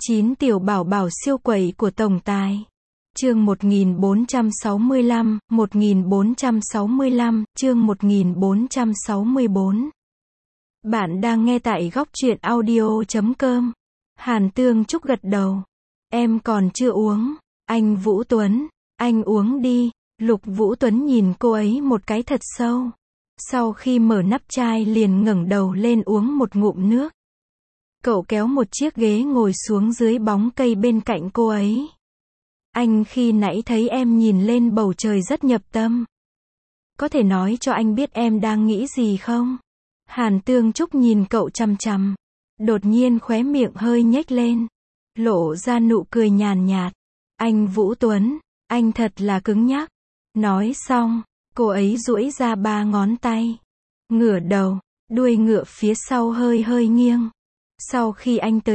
9 tiểu bảo bảo siêu quẩy của tổng tài. Chương 1465, 1465, chương 1464. Bạn đang nghe tại góc truyện audio.com. Hàn Tương Trúc gật đầu. Em còn chưa uống. Anh Vũ Tuấn, anh uống đi. Lục Vũ Tuấn nhìn cô ấy một cái thật sâu. Sau khi mở nắp chai liền ngẩng đầu lên uống một ngụm nước. Cậu kéo một chiếc ghế ngồi xuống dưới bóng cây bên cạnh cô ấy. Anh khi nãy thấy em nhìn lên bầu trời rất nhập tâm. Có thể nói cho anh biết em đang nghĩ gì không? Hàn Tương Trúc nhìn cậu chằm chằm. Đột nhiên khóe miệng hơi nhếch lên. Lộ ra nụ cười nhàn nhạt. Anh Vũ Tuấn, anh thật là cứng nhắc. Nói xong, cô ấy duỗi ra 3 ngón tay. Ngửa đầu, đuôi ngựa phía sau hơi hơi nghiêng. Sau khi anh tới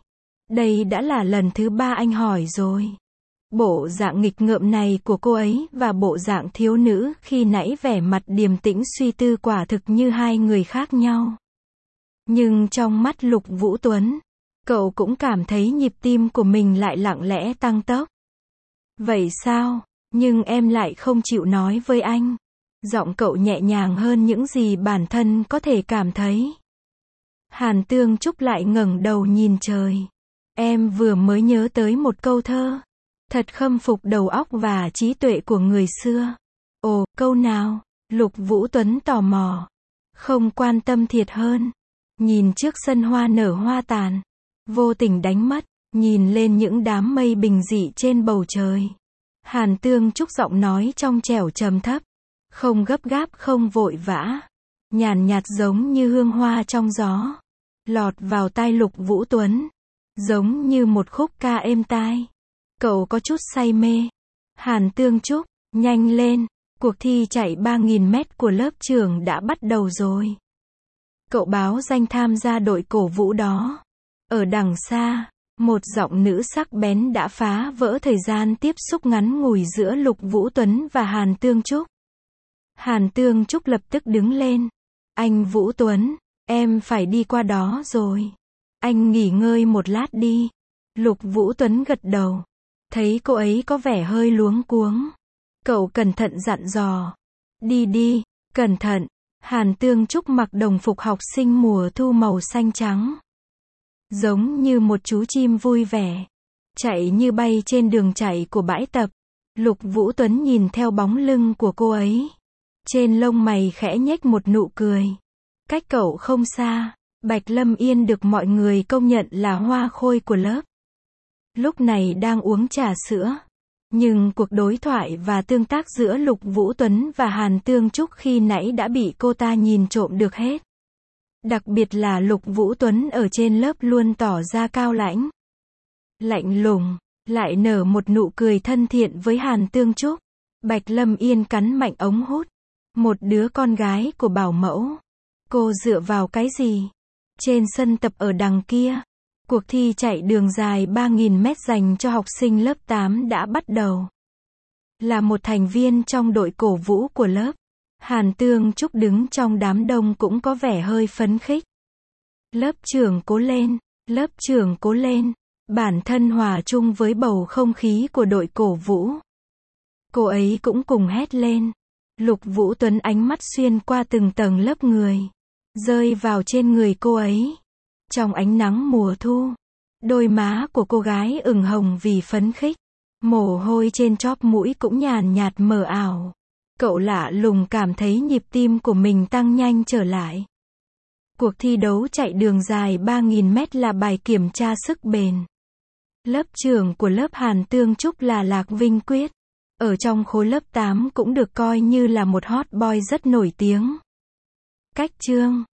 đây đã là lần thứ 3 anh hỏi rồi. Bộ dạng nghịch ngợm này của cô ấy và bộ dạng thiếu nữ khi nãy vẻ mặt điềm tĩnh suy tư quả thực như hai người khác nhau. Nhưng trong mắt Lục Vũ Tuấn, cậu cũng cảm thấy nhịp tim của mình lại lặng lẽ tăng tốc. Vậy sao? Nhưng em lại không chịu nói với anh. Giọng cậu nhẹ nhàng hơn những gì bản thân có thể cảm thấy. Hàn Tương Trúc lại ngẩng đầu nhìn trời. Em vừa mới nhớ tới một câu thơ. Thật khâm phục đầu óc và trí tuệ của người xưa. Ồ, câu nào? Lục Vũ Tuấn tò mò. Không quan tâm thiệt hơn. Nhìn trước sân hoa nở hoa tàn. Vô tình đánh mất. Nhìn lên những đám mây bình dị trên bầu trời. Hàn Tương Trúc giọng nói trong trẻo trầm thấp. Không gấp gáp không vội vã. Nhàn nhạt giống như hương hoa trong gió. Lọt vào tai Lục Vũ Tuấn. Giống như một khúc ca êm tai. Cậu có chút say mê. Hàn Tương Trúc, nhanh lên. Cuộc thi chạy 3.000 mét của lớp trưởng đã bắt đầu rồi. Cậu báo danh tham gia đội cổ vũ đó. Ở đằng xa, một giọng nữ sắc bén đã phá vỡ thời gian tiếp xúc ngắn ngủi giữa Lục Vũ Tuấn và Hàn Tương Trúc. Hàn Tương Trúc lập tức đứng lên. Anh Vũ Tuấn, em phải đi qua đó rồi. Anh nghỉ ngơi một lát đi. Lục Vũ Tuấn gật đầu. Thấy cô ấy có vẻ hơi luống cuống. Cậu cẩn thận dặn dò. Đi đi, cẩn thận. Hàn Tương Trúc mặc đồng phục học sinh mùa thu màu xanh trắng. Giống như một chú chim vui vẻ. Chạy như bay trên đường chạy của bãi tập. Lục Vũ Tuấn nhìn theo bóng lưng của cô ấy. Trên lông mày khẽ nhếch một nụ cười. Cách cậu không xa, Bạch Lâm Yên được mọi người công nhận là hoa khôi của lớp. Lúc này đang uống trà sữa. Nhưng cuộc đối thoại và tương tác giữa Lục Vũ Tuấn và Hàn Tương Trúc khi nãy đã bị cô ta nhìn trộm được hết. Đặc biệt là Lục Vũ Tuấn ở trên lớp luôn tỏ ra cao lãnh. Lạnh lùng, lại nở một nụ cười thân thiện với Hàn Tương Trúc. Bạch Lâm Yên cắn mạnh ống hút. Một đứa con gái của bảo mẫu. Cô dựa vào cái gì? Trên sân tập ở đằng kia. Cuộc thi chạy đường dài 3.000 mét dành cho học sinh lớp 8 đã bắt đầu. Là một thành viên trong đội cổ vũ của lớp, Hàn Tương Trúc đứng trong đám đông cũng có vẻ hơi phấn khích. Lớp trưởng cố lên, lớp trưởng cố lên. Bản thân hòa chung với bầu không khí của đội cổ vũ. Cô ấy cũng cùng hét lên. Lục Vũ Tuấn ánh mắt xuyên qua từng tầng lớp người. Rơi vào trên người cô ấy. Trong ánh nắng mùa thu, đôi má của cô gái ửng hồng vì phấn khích. Mồ hôi trên chóp mũi cũng nhàn nhạt mờ ảo. Cậu lạ lùng cảm thấy nhịp tim của mình tăng nhanh trở lại. Cuộc thi đấu chạy đường dài 3.000 mét là bài kiểm tra sức bền. Lớp trưởng của lớp Hàn Tương Trúc là Lạc Vinh Quyết. Ở trong khối lớp 8 cũng được coi như là một hot boy rất nổi tiếng. Cách chương